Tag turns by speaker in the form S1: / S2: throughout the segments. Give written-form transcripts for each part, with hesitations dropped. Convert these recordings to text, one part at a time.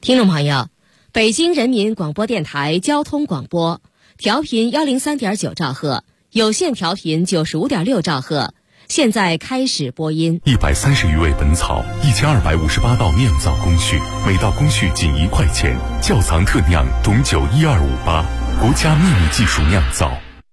S1: 听众朋友，北京人民广播电台交通广播，调频103.9兆赫，有线调频95.6兆赫，现在开始播音。
S2: 130余味本草，1258道酿造工序，每道工序仅1块钱。窖藏特酿董酒1258，国家秘密技术酿造。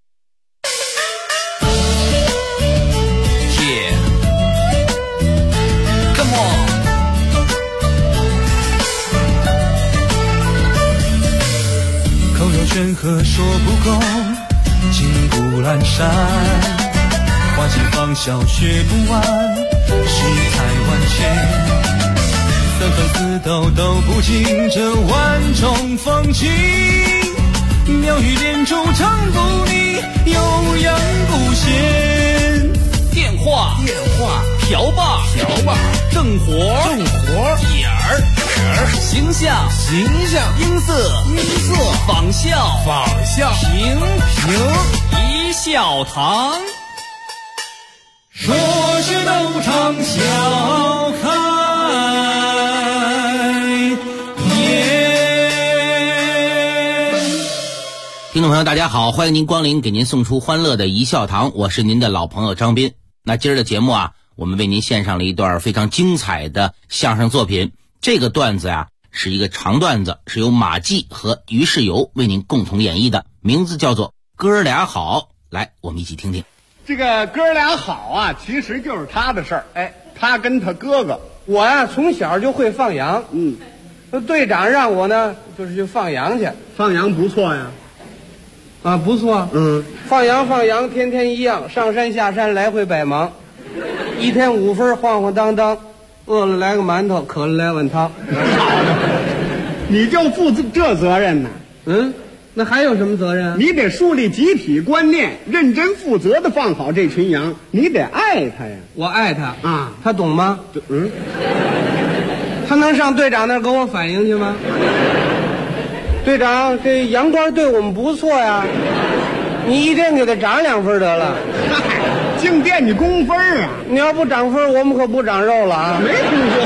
S3: 山河说不够，金谷阑珊，花季芳笑学不完，世态万千，三番四斗都不尽这万种风情，妙语连珠唱不腻，悠扬不闲。
S4: 电话瓢把正活点儿形象音色仿效平一笑堂，
S3: 说是斗场笑开颜。
S5: 听众朋友大家好，欢迎您光临，给您送出欢乐的一笑堂，我是您的老朋友张斌。那今儿的节目啊，我们为您献上了一段非常精彩的相声作品。这个段子啊，是一个长段子，是由马季和于世友为您共同演绎的，名字叫做《哥俩好》。来，我们一起听听。
S6: 这个哥俩好啊，其实就是他的事儿。哎，他跟他哥哥，
S7: 我呀从小就会放羊。队长让我呢，就是去放羊去。
S6: 放羊不错呀。
S7: 啊，不错。放羊，天天一样，上山下山来回百忙，一天5分晃晃荡荡，饿了来个馒头，渴了来碗汤。
S6: 你就负这责任呢？
S7: 那还有什么责任？
S6: 你得树立集体观念，认真负责的放好这群羊，你得爱他呀。
S7: 我爱他
S6: 啊，
S7: 他懂吗？他能上队长那儿给我反映去吗？队长，这羊倌对我们不错呀，你一天给他涨2分得了。
S6: 净惦记工分啊！
S7: 你要不涨分，我们可不长肉了啊！
S6: 没听说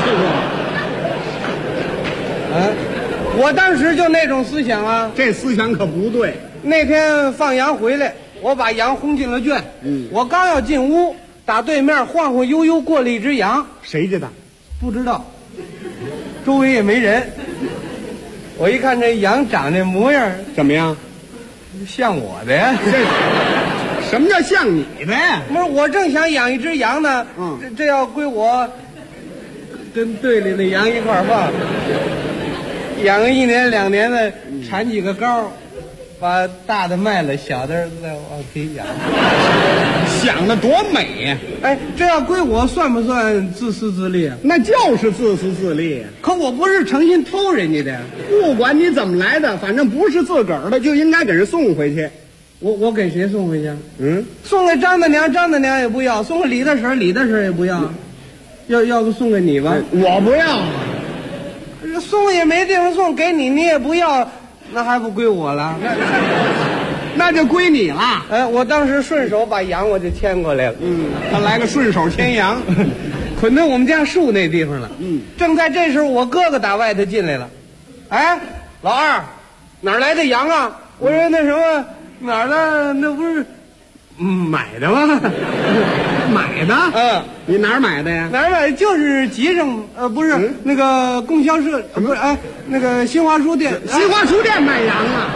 S6: 过。
S7: 我当时就那种思想啊。
S6: 这思想可不对。
S7: 那天放羊回来，我把羊轰进了圈。我刚要进屋，打对面晃晃悠悠过了一只羊。
S6: 谁家的？
S7: 不知道，周围也没人。我一看这羊长这模样，
S6: 怎么样？
S7: 像我的呀。
S6: 什么叫像你的呀？
S7: 不是，我正想养一只羊呢。这要归我跟队里的羊一块儿放，养个1年2年的，产几个羔，把大的卖了，小的再往可以养。
S6: 想的多美呀！
S7: 哎，这要归我算不算自私自利啊？
S6: 那就是自私自利。
S7: 可我不是诚心偷人家的。
S6: 不管你怎么来的，反正不是自个儿的，就应该给人送回去。
S7: 我给谁送回去？送给张大娘也不要，送给李大婶也不要，要不送给你吧？
S6: 我不要，
S7: 送也没地方送，给你也不要，那还不归我了？
S6: 那就归你了。
S7: 我当时顺手把羊我就牵过来了。
S6: 他来个顺手牵羊，
S7: 捆到我们家树那地方了。正在这时候，我哥哥打外头进来了。哎，老二，哪儿来的羊啊？我说那什么。哪儿的？那不是买的吗？
S6: 买的？你哪儿买的呀？
S7: 哪儿买的？就是集上，不是、那个供销社，不是，那个新华书店。
S6: 新华书店卖羊啊？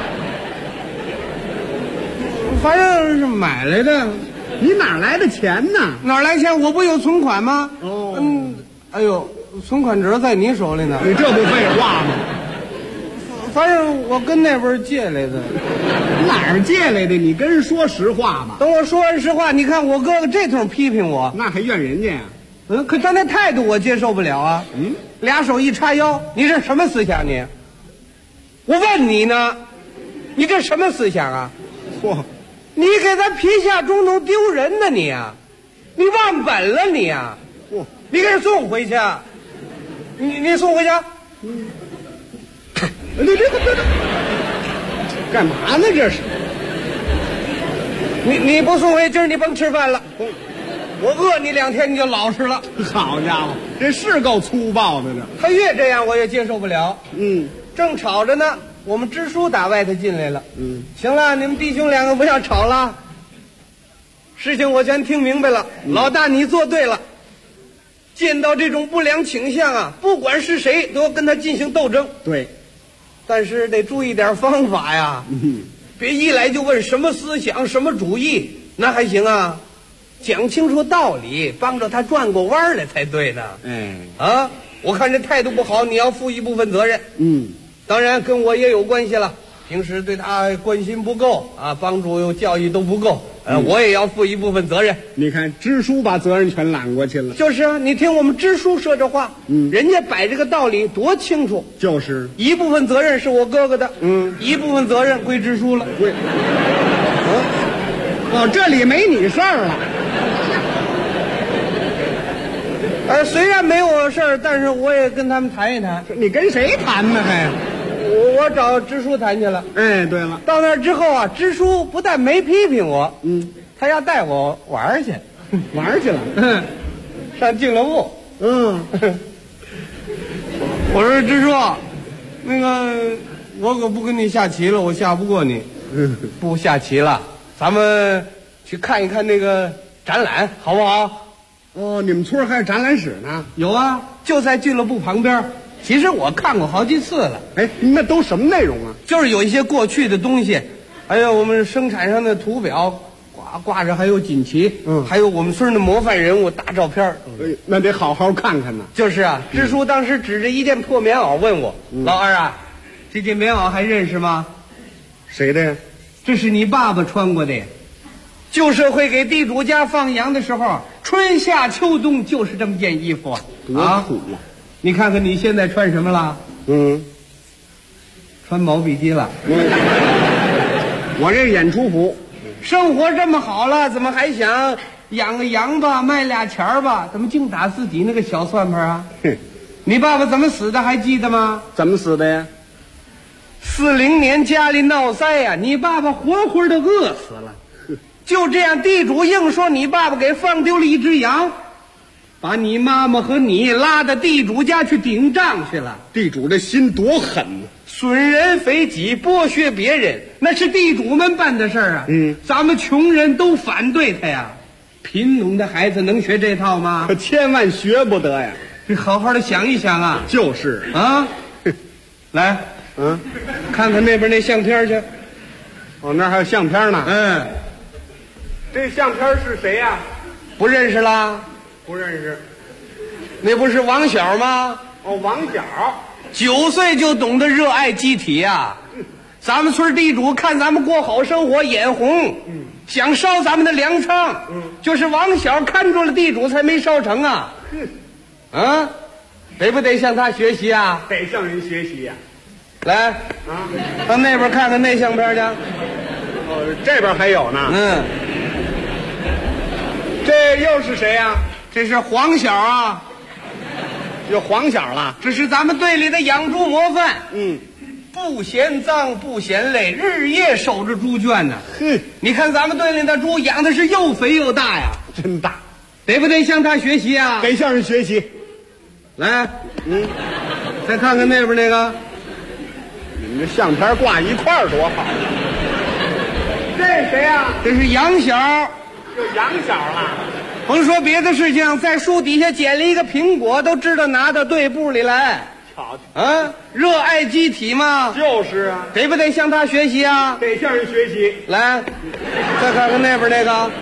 S7: 反正是买来的。
S6: 你哪儿来的钱呢？
S7: 哪儿来钱？我不有存款吗？哎呦，存款折在你手里呢。
S6: 你这不废话吗？
S7: 反正我跟那边借来的。
S6: 哪儿借来的？你跟人说实话吧。
S7: 等我说完实话，你看我哥哥这通批评我，
S6: 那还怨人家呀？
S7: 可他那态度我接受不了啊。俩手一叉腰，你这什么思想你？我问你呢，你这什么思想啊？你给咱皮下中农丢人呢你啊，你忘本了你啊！你给人送回去，你送回去。
S6: 干嘛呢这是？
S7: 你不送回，今儿你甭吃饭了。 我饿你2天你就老实了。
S6: 好家伙，这是够粗暴的这。
S7: 他越这样我也接受不了。
S6: 嗯，
S7: 正吵着呢，我们支书打外头进来了。
S6: 嗯，
S7: 行了，你们弟兄2个不要吵了。事情我全听明白了，老大你做对了。见到这种不良倾向啊，不管是谁都要跟他进行斗争。
S6: 对，
S7: 但是得注意点方法呀。别一来就问什么思想什么主义，那还行啊。讲清楚道理，帮着他转过弯来才对呢。
S6: 哎，
S7: 啊，我看这态度不好，你要负一部分责任。
S6: 嗯，
S7: 当然跟我也有关系了，平时对他关心不够啊，帮助教育都不够，我也要负一部分责任。
S6: 你看支书把责任全揽过去了。
S7: 就是啊，你听我们支书说这话，人家摆这个道理多清楚。
S6: 就是
S7: 一部分责任是我哥哥的，一部分责任归支书了。
S6: 归哦，这里没你事儿了。
S7: 虽然没我事儿，但是我也跟他们谈一谈。
S6: 你跟谁谈呢还？
S7: 我找支书谈去了。
S6: 哎，对了，
S7: 到那儿之后啊，支书不但没批评我，他要带我玩儿去，
S6: 玩儿去了。
S7: 上俱乐部。我说支书，那个我可不跟你下棋了，我下不过你。不下棋了，咱们去看一看那个展览，好不好？
S6: 哦，你们村还有展览室呢？
S7: 有啊，就在俱乐部旁边。其实我看过好几次了。
S6: 哎，那都什么内容啊？
S7: 就是有一些过去的东西，还有我们生产上的图表，挂着还有锦旗，还有我们村的模范人物大照片。
S6: 那得好好看看呢。
S7: 就是啊，支书当时指着一件破棉袄问我：“老二啊，这件棉袄还认识吗？”
S6: 谁的呀？
S7: 这是你爸爸穿过的呀。旧社会给地主家放羊的时候，春夏秋冬就是这么件衣服。
S6: 多苦啊！
S7: 你看看你现在穿什么了？穿毛笔机了。
S6: 我这演出服。
S7: 生活这么好了，怎么还想养个羊吧，卖俩钱儿吧？怎么净打自己那个小算盘啊？你爸爸怎么死的还记得吗？
S6: 怎么死的呀
S7: ？40年家里闹灾呀，你爸爸活活的饿死了。就这样，地主硬说你爸爸给放丢了一只羊，把你妈妈和你拉到地主家去顶账去了。
S6: 地主这心多狠呢！
S7: 损人肥己，剥削别人，那是地主们办的事儿啊。咱们穷人都反对他呀。贫农的孩子能学这套吗？
S6: 可千万学不得呀！
S7: 你好好的想一想啊。
S6: 就是
S7: 啊，来，看看那边那相片去。
S6: 哦，那儿还有相片呢。这相片是谁呀？
S7: 不认识啦？
S6: 不认识。
S7: 那不是王小吗？
S6: 哦，王小
S7: ，9岁就懂得热爱机体呀。咱们村地主看咱们过好生活眼红，想烧咱们的粮仓，就是王小看住了地主才没烧成啊。得不得向他学习啊？
S6: 得向人学习呀。
S7: 来，到那边看看那相片去。
S6: 哦，这边还有呢。这又是谁呀？
S7: 这是黄小啊。
S6: 有黄小了。
S7: 这是咱们队里的养猪模范。不嫌脏不嫌累，日夜守着猪圈呢。你看咱们队里的猪养的是又肥又大呀。
S6: 真大。
S7: 得不得向他学习啊？
S6: 得向人学习。
S7: 来，再看看那边那个。
S6: 你们这相片挂一块儿多好。这是谁呀？
S7: 这是杨小。
S6: 就杨小了。
S7: 甭说别的事情，在树底下捡了一个苹果，都知道拿到队部里来。
S6: 瞧
S7: 瞧，热爱机体嘛。
S6: 就是啊。
S7: 得不得向他学习啊？
S6: 得向人学习。
S7: 来，再看看那边那个。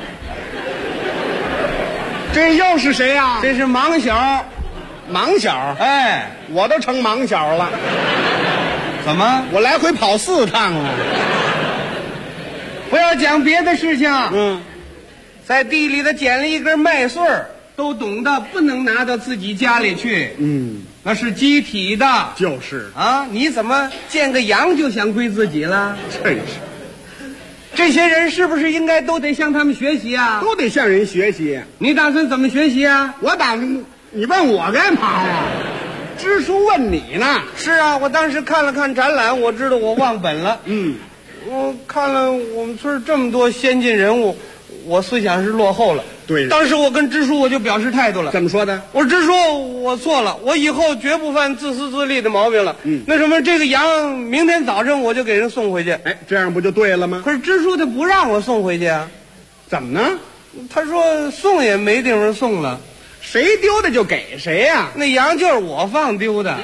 S6: 这又是谁呀？
S7: 这是盲小。
S6: 盲小？
S7: 哎，
S6: 我都成盲小了。
S7: 怎么？
S6: 我来回跑4趟了。
S7: 不要讲别的事情。在地里的捡了一根麦穗儿，都懂得不能拿到自己家里去。那是机体的。
S6: 就是
S7: 啊，你怎么见个羊就想归自己了？
S6: 真是。
S7: 这些人是不是应该都得向他们学习啊？
S6: 都得向人学习。
S7: 你打算怎么学习啊？
S6: 我打算，你问我干嘛呀？支书问你呢。
S7: 是啊，我当时看了看展览，我知道我忘本了。我看了我们村这么多先进人物， 我思想是落后了。
S6: 对，
S7: 当时我跟支书我就表示态度了。
S6: 怎么说的？
S7: 我说支书，我错了，我以后绝不犯自私自利的毛病了。那什么，这个羊明天早上我就给人送回去。
S6: 哎，这样不就对了吗？
S7: 可是支书他不让我送回去啊。
S6: 怎么呢？
S7: 他说送也没地方送了，
S6: 谁丢的就给谁呀。
S7: 那羊就是我放丢的。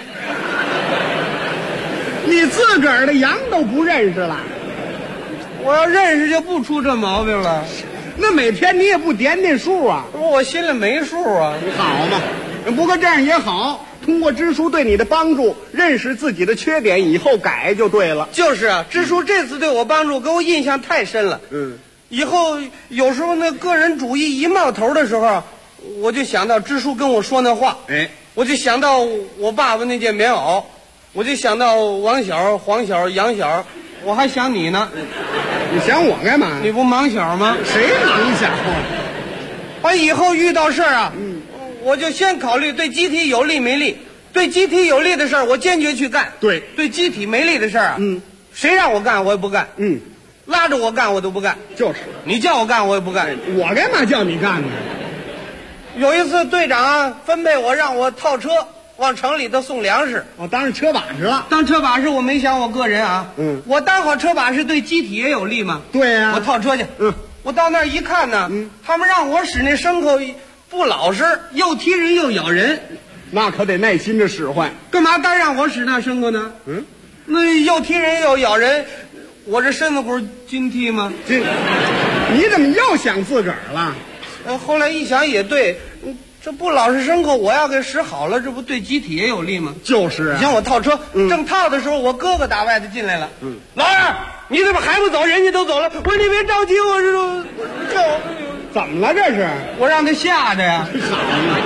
S6: 你自个儿的羊都不认识了。
S7: 我要认识就不出这毛病了。
S6: 那每天你也不点数啊？
S7: 我心里没数啊。
S6: 好嘛，不过这样也好，通过支书对你的帮助，认识自己的缺点，以后改就对了。
S7: 就是啊，支书这次对我帮助，给我印象太深了。以后有时候那个人主义一冒头的时候，我就想到支书跟我说那话。
S6: 哎，
S7: 我就想到我爸爸那件棉袄，我就想到王小、黄小、杨小，我还想你呢。
S6: 你想我干嘛？
S7: 你不忙小吗？
S6: 谁忙小啊？
S7: 我以后遇到事儿啊，我就先考虑对集体有利没利。对集体有利的事儿，我坚决去干。
S6: 对，
S7: 对集体没利的事儿啊，谁让我干我也不干。拉着我干我都不干。
S6: 就是，
S7: 你叫我干我也不干。
S6: 我干嘛叫你干呢？
S7: 有一次队长啊分配我让我套车往城里头送粮食。
S6: 我当上车把式了。
S7: 当车把式我没想我个人啊。我当好车把式对集体也有利嘛。
S6: 对呀。
S7: 我套车去。我到那儿一看呢，他们让我使那牲口不老实，又踢人又咬人。
S6: 那可得耐心的使唤。
S7: 干嘛单让我使那牲口呢？那又踢人又咬人，我这身子骨筋踢吗？
S6: 你怎么又想自个儿了？
S7: 后来一想也对，这不老实牲口，我要给使好了，这不对集体也有利吗？
S6: 就是啊。
S7: 你像我套车，正套的时候，我哥哥打外头进来了。老二，你怎么还不走？人家都走了。我说你别着急，我这
S6: 怎么了？这是
S7: 我让他吓的呀。
S6: 好嘛。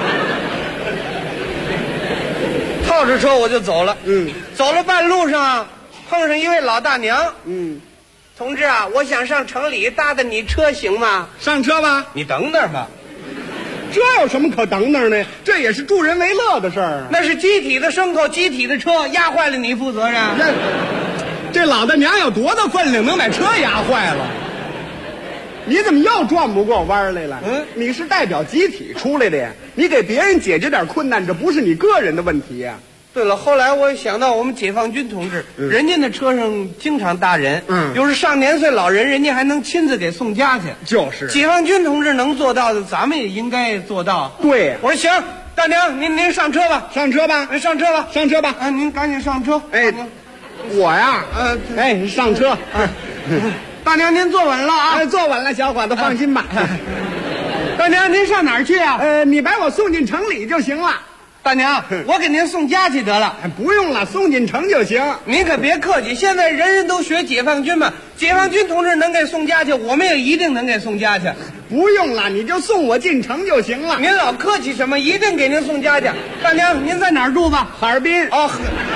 S7: 套着车我就走了。走了半路上碰上一位老大娘。同志啊，我想上城里搭搭你车行吗？
S6: 上车吧。
S7: 你等等吧。
S6: 这有什么可等等的？这也是助人为乐的事儿啊。
S7: 那是集体的牲口，集体的车，压坏了你负责任。
S6: 这老大娘有多大分量，能把车压坏了？你怎么又转不过弯来了？你是代表集体出来的呀，你给别人解决点困难，这不是你个人的问题呀。
S7: 对了，后来我想到我们解放军同志，人家那车上经常搭人，有时上年岁老人，人家还能亲自给送家去。
S6: 就是
S7: 解放军同志能做到的，咱们也应该做到。
S6: 对，
S7: 我说行，大娘您上车吧，
S6: 上车吧，
S7: 上车吧，
S6: 上车吧。
S7: 您赶紧上车。
S6: 哎，我呀，上车。
S7: 大娘您坐稳了啊！
S6: 坐稳了，小伙子放心吧。
S7: 大娘您上哪儿去啊？
S6: 你把我送进城里就行了。
S7: 大娘，我给您送家去得了。
S6: 不用了，送进城就行。
S7: 您可别客气，现在人人都学解放军嘛，解放军同志能给送家去，我们也一定能给送家去。
S6: 不用了，你就送我进城就行了。
S7: 您老客气什么？一定给您送家去。大娘，您在哪儿住吧？
S6: 哈尔滨。
S7: 哦，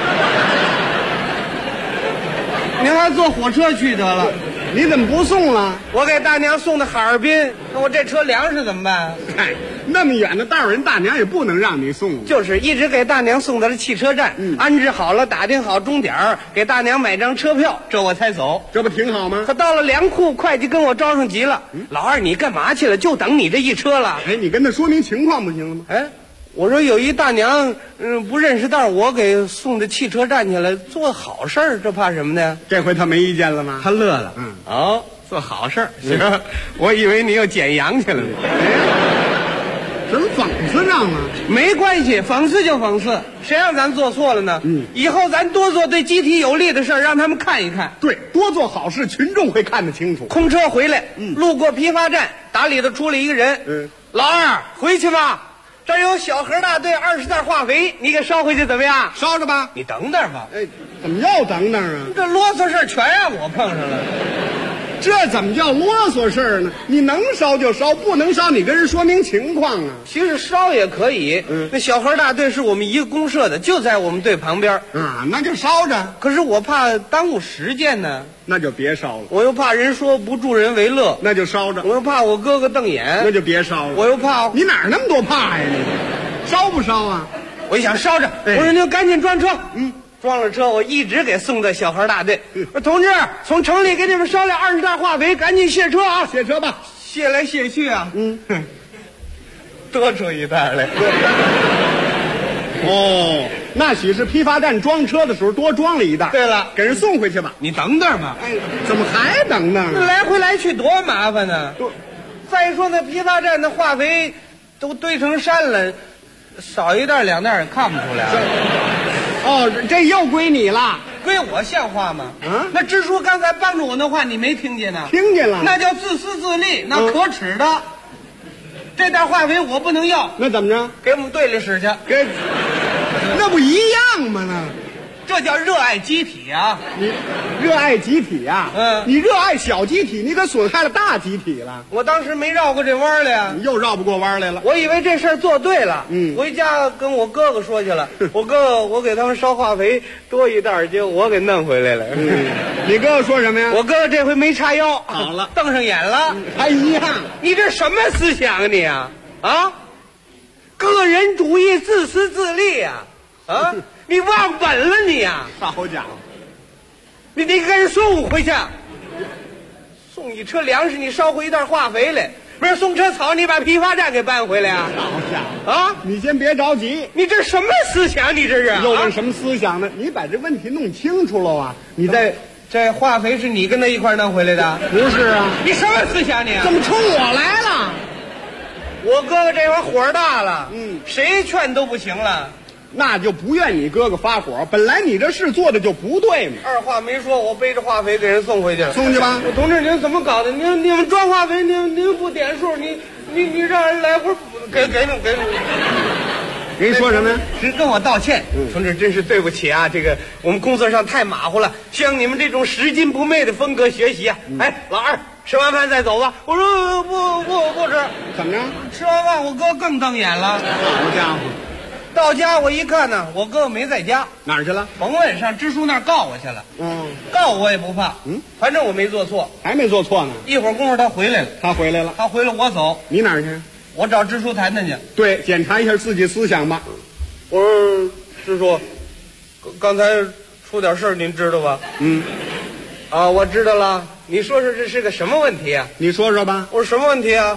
S7: 您还坐火车去得了。
S6: 你怎么不送了？
S7: 我给大娘送到哈尔滨，那我这车粮食怎么办？
S6: 嗨，那么远的道人大娘也不能让你送。
S7: 就是一直给大娘送到了汽车站，安置好了，打听好钟点，给大娘买张车票，这我才走。
S6: 这不挺好吗？
S7: 可到了粮库，会计跟我招上急了。老二，你干嘛去了？就等你这一车了。
S6: 哎，你跟他说明情况不行了吗？
S7: 哎，我说有一大娘，不认识道，我给送到汽车站去了，做好事儿，这怕什么呢？
S6: 这回他没意见了吗？
S7: 他乐了。哦，做好事儿，行。我以为你又捡羊去了呢。
S6: 怎么讽刺上了？
S7: 没关系，讽刺就讽刺，谁让咱做错了呢？以后咱多做对集体有利的事儿，让他们看一看。
S6: 对，多做好事，群众会看得清楚。
S7: 空车回来，路过批发站，打里头出来一个人。老二，回去吧。这儿有小河大队20袋化肥，你给捎回去怎么样？
S6: 捎着吧。
S7: 你等等吧。
S6: 哎，怎么又等等啊？
S7: 这啰嗦事儿全让我碰上了。
S6: 这怎么叫啰嗦事儿呢？你能烧就烧，不能烧你跟人说明情况啊。
S7: 其实烧也可以。那小河大队是我们一个公社的，就在我们队旁边。
S6: 那就烧着。
S7: 可是我怕耽误时间呢。
S6: 那就别烧了。
S7: 我又怕人说不助人为乐。
S6: 那就烧着。
S7: 我又怕我哥哥瞪眼。
S6: 那就别烧了。
S7: 我又怕
S6: 你哪儿那么多怕呀？你烧不烧啊？
S7: 我一想烧着，我说您赶紧装车。装了车，我一直给送到小河大队。我说同志，从城里给你们捎来20袋化肥，赶紧卸车啊！
S6: 卸车吧。
S7: 卸来卸去啊，多出一袋来。
S6: 哦，那许是批发站装车的时候多装了一袋。
S7: 对了，
S6: 给人送回去吧。
S7: 你等等吧。
S6: 哎，怎么还等呢？
S7: 来回来去多麻烦呢。再说那批发站的化肥都堆成山了，少一袋两袋也看不出来。
S6: 哦，这又归你了。
S7: 归我像话吗？
S6: 啊，
S7: 那支书刚才帮着我那话你没听见呢？
S6: 听见了。
S7: 那叫自私自利，那可耻的。这袋化肥我不能要，
S6: 那怎么着？
S7: 给我们队里使去。
S6: 给，那不一样吗？那。
S7: 这叫热爱集体啊！
S6: 你热爱集体呀？你热爱小集体，你可损害了大集体了。
S7: 我当时没绕过这弯来呀，
S6: 你又绕不过弯来了。
S7: 我以为这事儿做对了，回家跟我哥哥说去了。我哥哥，我给他们烧化肥多一袋，结果我给弄回来了。
S6: 你哥哥说什么呀？
S7: 我哥哥这回没叉腰，
S6: 好了，
S7: 瞪上眼了，
S6: 还一样。
S7: 你这什么思想啊你啊？啊，个人主义，自私自利呀！啊。你忘本了你呀！
S6: 好家伙，
S7: 你得给人送回去，送一车粮食，你捎回一袋化肥来，不是送车草，你把批发站给搬回来啊！
S6: 好家伙
S7: 啊！
S6: 你先别着急，
S7: 你这什么思想？你这是
S6: 又问什么思想呢？你把这问题弄清楚了啊！你再
S7: 这化肥是你跟他一块弄回来的？
S6: 不是啊！
S7: 你什么思想你？
S6: 怎么冲我来了？
S7: 我哥哥这会儿火大了，谁劝都不行了。
S6: 那就不怨你哥哥发火，本来你这事做的就不对嘛。
S7: 二话没说，我背着化肥给人送回去了。
S6: 送去吧。
S7: 同志，您怎么搞的？你们装化肥，您不点数，你让人来回给你。
S6: 人说什么呀？
S7: 是跟我道歉。同志，真是对不起啊，这个我们工作上太马虎了，向你们这种拾金不昧的风格学习啊。哎，老二，吃完饭再走吧。我说不吃。
S6: 怎么着？
S7: 吃完饭我哥更瞪眼了。
S6: 好家伙！
S7: 到家我一看呢，我哥哥没在家，
S6: 哪儿去了？
S7: 甭问，上支书那儿告我去了。告我也不怕，反正我没做错，
S6: 还没做错呢。
S7: 一会儿功夫他回来了，
S6: 他回来了，
S7: 我走，
S6: 你哪儿去？
S7: 我找支书谈谈去。
S6: 对，检查一下自己思想吧。
S7: 我说支书，刚才出点事儿，您知道吧？我知道了。你说说这是个什么问题啊？
S6: 你说说吧。
S7: 我说什么问题啊？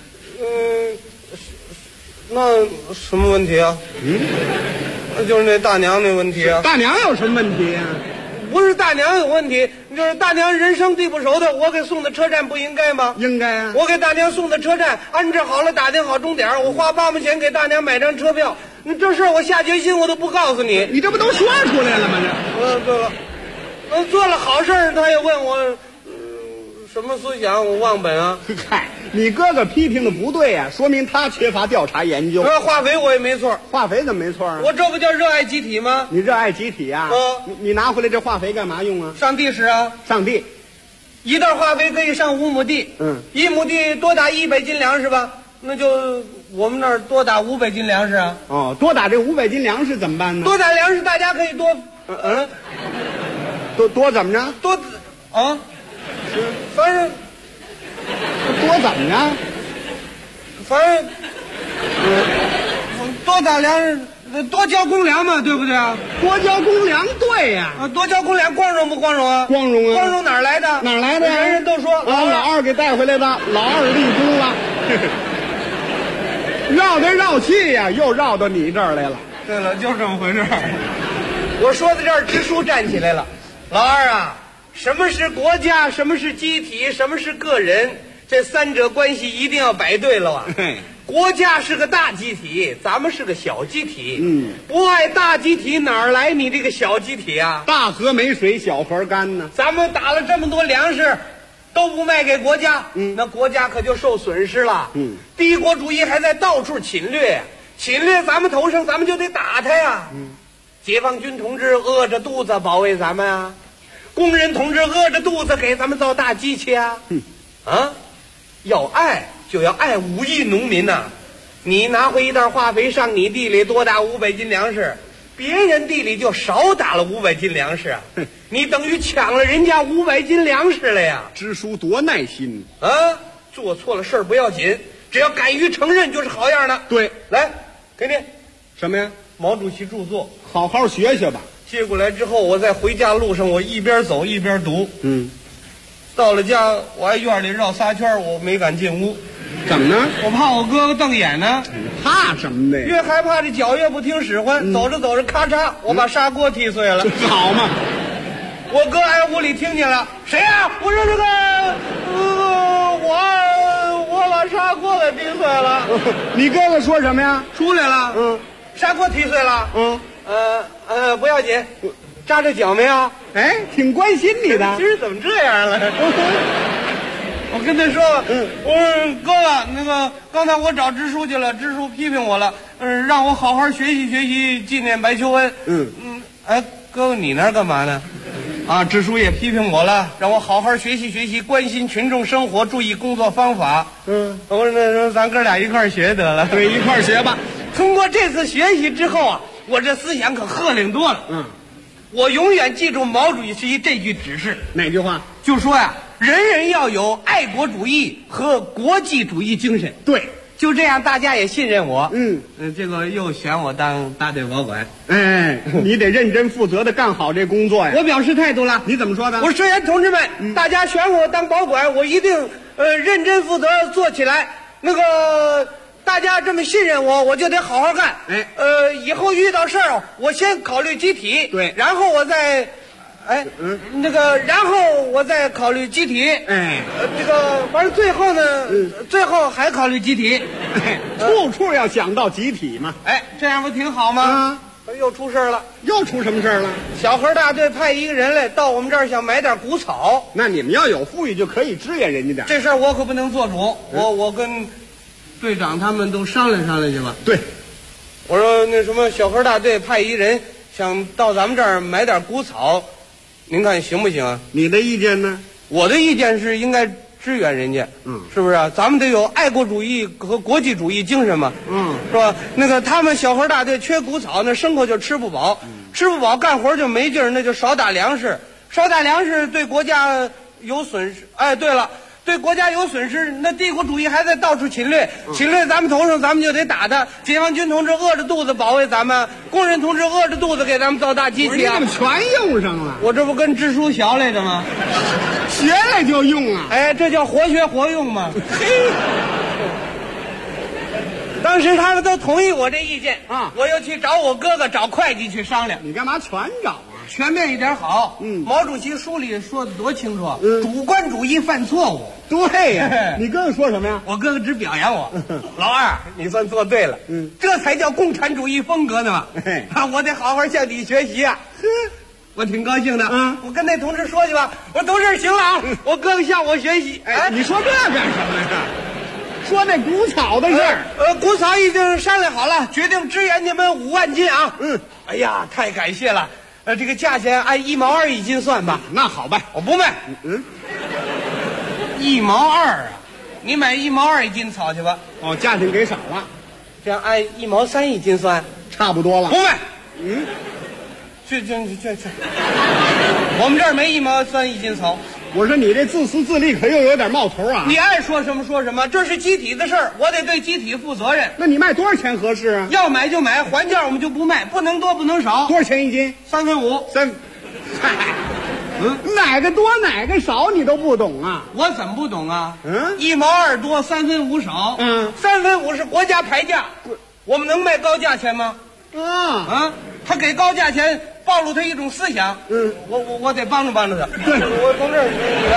S7: 那什么问题啊？那就是那大娘那问题啊。
S6: 大娘有什么问题啊？
S7: 不是大娘有问题，就是大娘人生地不熟的，我给送到车站不应该吗？
S6: 应该啊。
S7: 我给大娘送到车站，安置好了，打听好钟点，我花8毛钱给大娘买张车票。你这事儿我下决心我都不告诉你。
S6: 你这不都说出来了吗？
S7: 对了，做了好事儿，他也问我。什么思想？我忘本啊！
S6: 嗨，你哥哥批评的不对呀，说明他缺乏调查研究。
S7: 化肥我也没错，
S6: 化肥怎么没错啊？
S7: 我这不叫热爱集体吗？
S6: 你热爱集体呀？你拿回来这化肥干嘛用啊？
S7: 上地使啊！
S6: 上地，
S7: 一袋化肥可以上5亩地。1亩地多打100斤粮食吧？那就我们那儿多打500斤粮食啊！
S6: 多打这500斤粮食怎么办呢？
S7: 多打粮食，大家可以多，
S6: 多怎么着？
S7: 多啊！反正
S6: 多怎么着？
S7: 反正多打粮食，多交公粮嘛，对不对啊？
S6: 多交公粮，对呀。
S7: 多交公粮，光荣不光荣啊？
S6: 光荣啊！
S7: 光荣哪儿来的？
S6: 哪儿来的呀？
S7: 人人都说
S6: 老二给带回来的，老二立功了。绕来绕去呀，又绕到你这儿来了。
S7: 对了，就这么回事儿。我说到这儿，支书站起来了。老二啊，什么是国家？什么是集体？什么是个人？这三者关系一定要摆对了啊！国家是个大集体，咱们是个小集体。不爱大集体，哪儿来你这个小集体啊？
S6: 大河没水，小河干呢。
S7: 咱们打了这么多粮食，都不卖给国家，那国家可就受损失了。帝国主义还在到处侵略，侵略咱们头上，咱们就得打他呀。解放军同志饿着肚子保卫咱们啊，工人同志饿着肚子给咱们造大机器啊。要爱就要爱5亿农民呐！你拿回一袋化肥上你地里多打500斤粮食，别人地里就少打了500斤粮食啊！你等于抢了人家500斤粮食了呀！
S6: 支书多耐心
S7: 啊！做错了事儿不要紧，只要敢于承认就是好样的。
S6: 对，
S7: 来，给你
S6: 什么呀？
S7: 毛主席著作，
S6: 好好学学吧。
S7: 接过来之后，我在回家路上，我一边走一边读。 到了家，我还院里绕仨圈，我没敢进屋。
S6: 怎么呢？
S7: 我怕我哥哥瞪眼呢。
S6: 怕什么的呀？
S7: 越害怕这脚越不听使唤，走着走着，咔嚓，我把砂锅踢碎了。
S6: 好嘛！
S7: 我哥挨屋里听见了，谁呀？我说这个，我把砂锅给踢碎了。
S6: 你哥哥说什么呀？
S7: 出来了，砂锅踢碎了，不要紧，扎着脚没有？
S6: 哎，挺关心你的。
S7: 今儿怎么这样了？我跟他说，我说哥哥，那个刚才我找支书去了，支书批评我了，让我好好学习学习，纪念白求恩。哎，哥哥你那儿干嘛呢？啊，支书也批评我了，让我好好学习学习，关心群众生活，注意工作方法。我说那时候咱哥俩一块儿学得了。
S6: 对，一块儿学吧。
S7: 通过这次学习之后啊，我这思想可鹤龄多了。我永远记住毛主席这句指示。
S6: 哪句话？
S7: 就说呀，人人要有爱国主义和国际主义精神。
S6: 对，
S7: 就这样，大家也信任我。这个又选我当大队保管。
S6: 哎，你得认真负责的干好这工作呀。
S7: 我表示态度了。
S6: 你怎么说的？
S7: 我说社员同志们，大家选我当保管，我一定认真负责做起来。那个大家这么信任我，我就得好好干。以后遇到事儿，我先考虑集体，
S6: 对，
S7: 然后我再。然后我再考虑集体。这个反正最后呢，最后还考虑集体。
S6: 处处要想到集体嘛。
S7: 这样不挺好吗？又出事了。
S6: 又出什么事了？
S7: 小河大队派一个人来到我们这儿，想买点谷草。
S6: 那你们要有富裕，就可以支援人家点。
S7: 这事儿我可不能做主，我跟队长他们都商量商量去吧。
S6: 对，
S7: 我说那什么，小河大队派一人想到咱们这儿买点谷草。您看行不行啊？
S6: 你的意见呢？
S7: 我的意见是应该支援人家，是不是啊？咱们得有爱国主义和国际主义精神嘛，是吧？那个他们小河大队缺谷草，那牲口就吃不饱，吃不饱干活就没劲儿，那就少打粮食，少打粮食对国家有损失。对了。对国家有损失，那帝国主义还在到处侵略，侵略咱们头上，咱们就得打他。解放军同志饿着肚子保卫咱们，工人同志饿着肚子给咱们造大机器啊！
S6: 你怎么全用上了？
S7: 我这不跟支书学来的吗？
S6: 学来就用啊！
S7: 这叫活学活用嘛。当时他们都同意我这意见啊，我又去找我哥哥找会计去商量。
S6: 你干嘛全找啊？
S7: 全面一点好。毛主席书里说的多清楚，主观主义犯错误。
S6: 对呀，你哥哥说什么呀？
S7: 我哥哥只表扬我，老二，你算做对了，这才叫共产主义风格呢嘛。我得好好向你学习啊。我挺高兴的。我跟那同志说去吧，我说同志行了啊，我哥哥向我学习。
S6: 你说这干什么呀？说那谷草的事儿。
S7: 谷草已经商量好了，决定支援你们5万斤啊。哎呀，太感谢了。这个价钱按1毛2一斤算吧。
S6: 那好吧，
S7: 我不卖。1毛2啊！你买1毛2一斤草去吧。
S6: 价钱给少了，
S7: 这样按1毛3一斤算，
S6: 差不多了。
S7: 不卖。去，我们这儿没1毛3一斤草。
S6: 我说你这自私自利可又有点冒头啊！
S7: 你爱说什么说什么，这是集体的事儿，我得对集体负责任。
S6: 那你卖多少钱合适啊？
S7: 要买就买，还价我们就不卖，不能多不能少。
S6: 多少钱一斤
S7: ？3分5。
S6: 哪个多哪个少你都不懂啊？
S7: 我怎么不懂啊？1毛2多，3分5少。3分5是国家牌价，我们能卖高价钱吗？他给高价钱，暴露他一种思想。我得帮助帮助他。对，我从这儿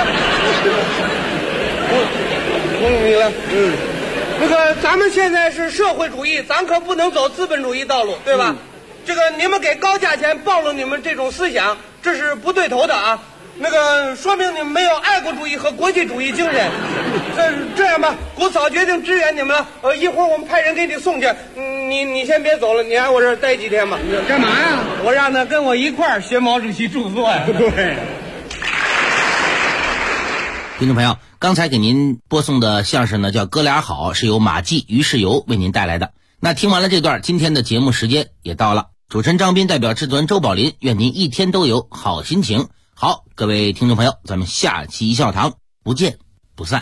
S7: 你了。那个咱们现在是社会主义，咱可不能走资本主义道路，对吧？这个你们给高价钱，暴露你们这种思想，这是不对头的啊。那个说明你们没有爱国主义和国际主义精神。这样吧，谷草决定支援你们了。一会儿我们派人给你送去。你先别走了，你来我这儿待几天吧。
S6: 干嘛呀？
S7: 我让他跟我一块儿学毛主席著作呀。
S6: 对。
S5: 听众朋友，刚才给您播送的相声呢叫《哥俩好》，是由马季、于世友为您带来的。那听完了这段，今天的节目时间也到了。主持人张斌代表制作人周宝林，愿您一天都有好心情。好，各位听众朋友，咱们下期一笑堂不见不散。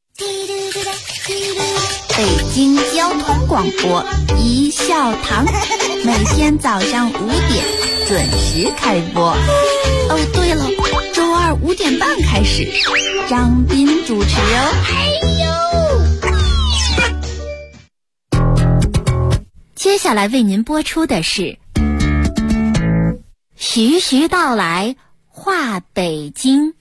S8: 北京交通广播一笑堂，每天早上5点准时开播。对了，周二5点点半开始，张斌主持哦。接下来为您播出的是徐徐道来话北京。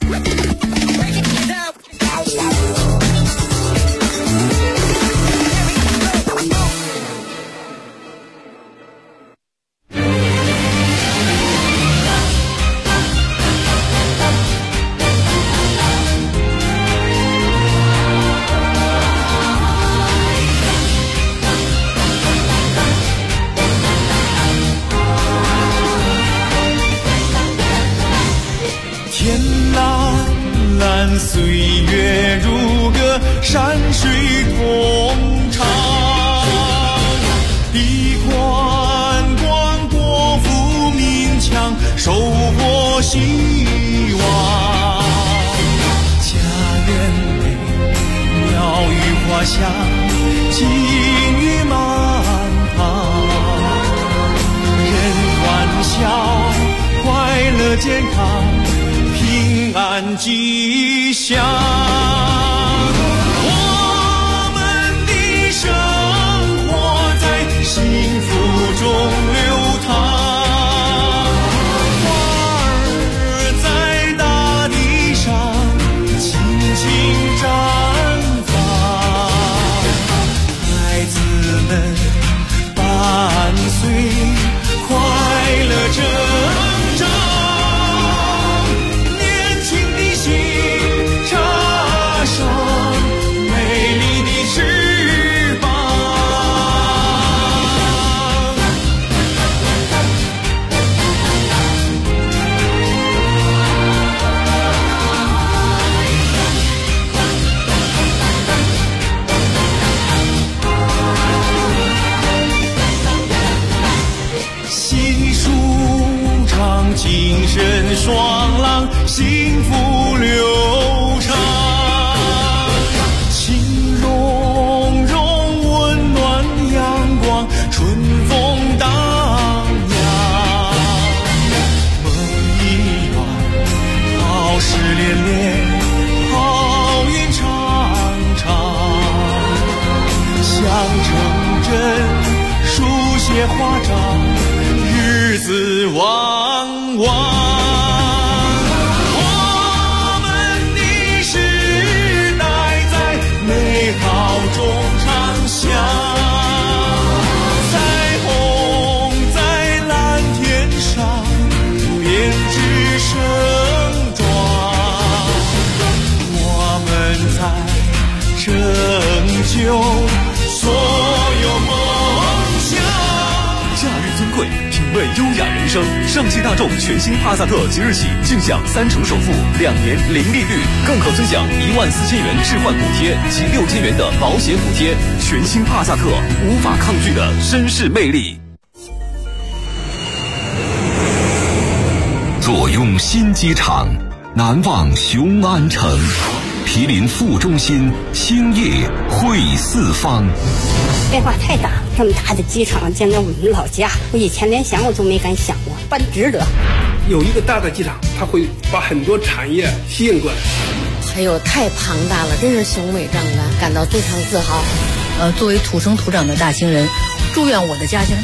S3: 岁月如歌，山水同唱，笔宽广，国富民强，收获希望。家园美，鸟语花香，金玉满堂，人欢笑，快乐健康，平安吉祥。我们的生活在幸福中流淌，花儿在大地上轻轻绽放，孩子们伴随快乐成长，精神爽朗，幸福流畅，情融融，温暖阳光，春风荡漾，梦一圆，好事连连，好运长长，像成真，书写华章，日子旺旺，我们的时代在美好中长相，彩虹在蓝天上编织盛装，我们在拯救所有梦想。
S2: 驾驭尊贵，品味优雅人生。上汽大众全新帕萨特即日起尽享3成首付，2年零利率，更可尊享14000元置换补贴及6000元的保险补贴。全新帕萨特，无法抗拒的绅士魅力。
S9: 坐拥新机场，难忘雄安城。毗邻副中心，兴业汇四方。
S10: 变化太大，这么大的机场建在我们老家，我以前连想我都没敢想过，办值得。
S11: 有一个大的机场，它会把很多产业吸引过来。
S12: 哎呦，太庞大了，真是雄伟壮观，感到非常自豪。
S13: 作为土生土长的大兴人，祝愿我的家乡